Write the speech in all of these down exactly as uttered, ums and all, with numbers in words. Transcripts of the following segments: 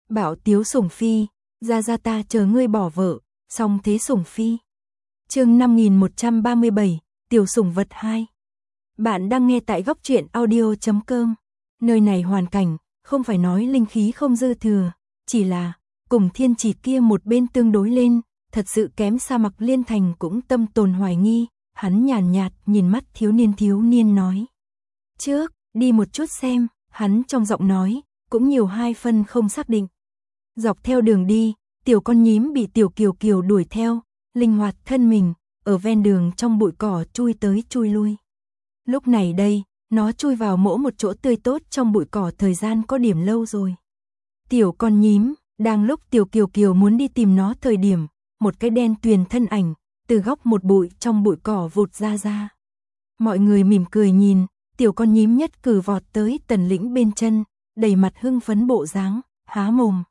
Bảo Tiếu Sủng Phi, ra ra ta chờ ngươi bỏ vợ, xong thế Sủng Phi. Chương năm nghìn một trăm ba mươi bảy, Tiểu Sủng Vật hai. Bạn đang nghe tại góc truyện audio chấm com. Nơi này hoàn cảnh, không phải nói linh khí không dư thừa, chỉ là cùng Thiên Chỉ kia một bên tương đối lên, thật sự kém xa. Mặc Liên Thành cũng tâm tồn hoài nghi, hắn nhàn nhạt, nhạt nhìn mắt thiếu niên thiếu niên nói. Trước, đi một chút xem, hắn trong giọng nói, cũng nhiều hai phân không xác định. Dọc theo đường đi, tiểu con nhím bị Tiểu Kiều Kiều đuổi theo, linh hoạt thân mình, ở ven đường trong bụi cỏ chui tới chui lui. Lúc này đây, nó chui vào mỗi một chỗ tươi tốt trong bụi cỏ thời gian có điểm lâu rồi. Tiểu con nhím, đang lúc Tiểu Kiều Kiều muốn đi tìm nó thời điểm, một cái đen tuyền thân ảnh, từ góc một bụi trong bụi cỏ vụt ra ra. Mọi người mỉm cười nhìn, tiểu con nhím nhất cử vọt tới Tần Lĩnh bên chân, đầy mặt hưng phấn bộ dáng, há mồm.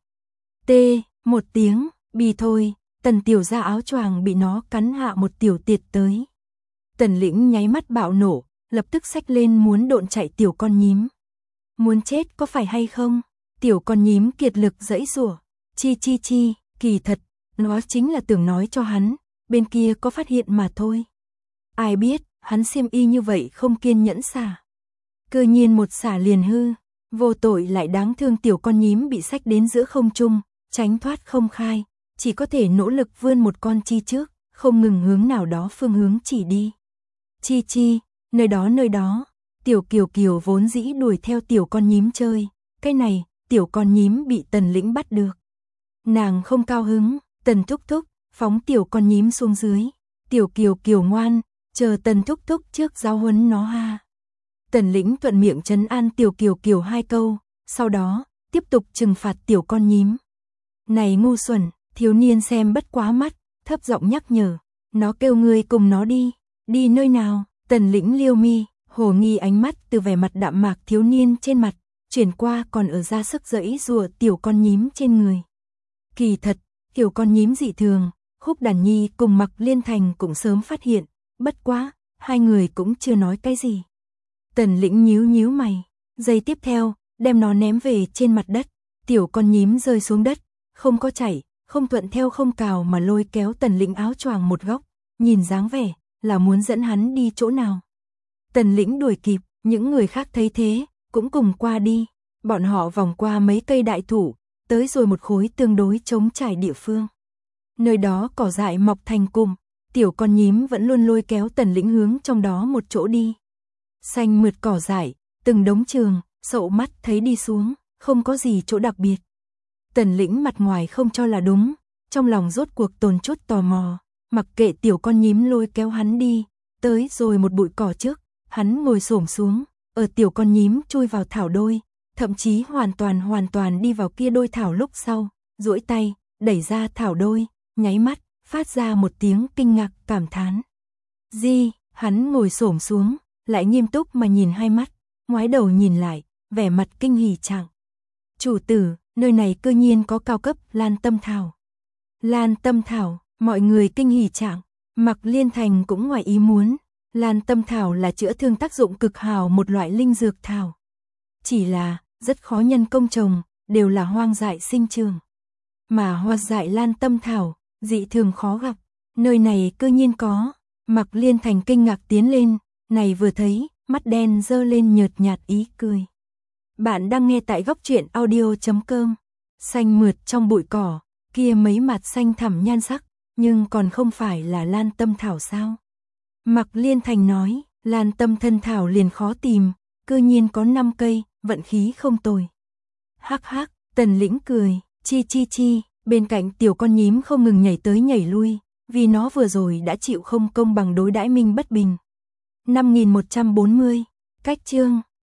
Tê, một tiếng, bi thôi, Tần tiểu gia áo choàng bị nó cắn hạ một tiểu tiệt tới. Tần Lĩnh nháy mắt bạo nổ, lập tức xách lên muốn độn chạy tiểu con nhím. Muốn chết có phải hay không? Tiểu con nhím kiệt lực giãy giụa, chi chi chi, kỳ thật, nó chính là tưởng nói cho hắn, bên kia có phát hiện mà thôi. Ai biết, hắn xiêm y như vậy không kiên nhẫn xả. Cơ nhiên một xả liền hư, vô tội lại đáng thương tiểu con nhím bị xách đến giữa không trung, tránh thoát không khai, chỉ có thể nỗ lực vươn một con chi trước, không ngừng hướng nào đó phương hướng chỉ đi. Chi chi, nơi đó nơi đó, Tiểu Kiều Kiều vốn dĩ đuổi theo tiểu con nhím chơi, cái này, tiểu con nhím bị Tần Lĩnh bắt được. Nàng không cao hứng, Tần thúc thúc, phóng tiểu con nhím xuống dưới, Tiểu Kiều Kiều ngoan, chờ Tần thúc thúc trước giáo huấn nó ha. Tần Lĩnh thuận miệng trấn an Tiểu Kiều Kiều hai câu, sau đó, tiếp tục trừng phạt tiểu con nhím. Này ngu xuẩn, thiếu niên xem bất quá mắt, thấp giọng nhắc nhở, nó kêu ngươi cùng nó đi, đi nơi nào? Tần Lĩnh liêu mi, hồ nghi ánh mắt từ vẻ mặt đạm mạc thiếu niên trên mặt, chuyển qua còn ở ra sức giãy giụa tiểu con nhím trên người. Kỳ thật, tiểu con nhím dị thường, Khúc Đàn Nhi cùng Mặc Liên Thành cũng sớm phát hiện, bất quá, hai người cũng chưa nói cái gì. Tần Lĩnh nhíu nhíu mày, giây tiếp theo, đem nó ném về trên mặt đất, tiểu con nhím rơi xuống đất, không có chảy, không thuận theo không cào mà lôi kéo Tần Lĩnh áo choàng một góc, nhìn dáng vẻ là muốn dẫn hắn đi chỗ nào. Tần Lĩnh đuổi kịp, những người khác thấy thế, cũng cùng qua đi, bọn họ vòng qua mấy cây đại thụ, tới rồi một khối tương đối trống trải địa phương. Nơi đó cỏ dại mọc thành cụm, tiểu con nhím vẫn luôn lôi kéo Tần Lĩnh hướng trong đó một chỗ đi. Xanh mượt cỏ dại, từng đống trường, sậu mắt thấy đi xuống, không có gì chỗ đặc biệt. Tần Lĩnh mặt ngoài không cho là đúng, trong lòng rốt cuộc tồn chút tò mò, mặc kệ tiểu con nhím lôi kéo hắn đi, tới rồi một bụi cỏ trước, hắn ngồi xổm xuống, ở tiểu con nhím chui vào thảo đôi, thậm chí hoàn toàn hoàn toàn đi vào kia đôi thảo lúc sau, duỗi tay, đẩy ra thảo đôi, nháy mắt, phát ra một tiếng kinh ngạc cảm thán. Di, hắn ngồi xổm xuống, lại nghiêm túc mà nhìn hai mắt, ngoái đầu nhìn lại, vẻ mặt kinh hỉ trạng. Chủ tử, nơi này cơ nhiên có cao cấp lan tâm thảo. Lan tâm thảo, mọi người kinh hỉ trạng, Mặc Liên Thành cũng ngoài ý muốn, lan tâm thảo là chữa thương tác dụng cực hào một loại linh dược thảo. Chỉ là, rất khó nhân công trồng, đều là hoang dại sinh trường. Mà hoa dại lan tâm thảo, dị thường khó gặp, nơi này cơ nhiên có. Mặc Liên Thành kinh ngạc tiến lên, này vừa thấy, mắt đen dơ lên nhợt nhạt ý cười. Bạn đang nghe tại góc truyện audio chấm com. Xanh mượt trong bụi cỏ, kia mấy mặt xanh thẳm nhan sắc, nhưng còn không phải là lan tâm thảo sao? Mặc Liên Thành nói, lan tâm thân thảo liền khó tìm, cơ nhiên có năm cây, vận khí không tồi. Hắc hắc, Tần Lĩnh cười, chi chi chi, bên cạnh tiểu con nhím không ngừng nhảy tới nhảy lui, vì nó vừa rồi đã chịu không công bằng đối đãi Minh Bất Bình. năm nghìn một trăm bốn mươi, cách chương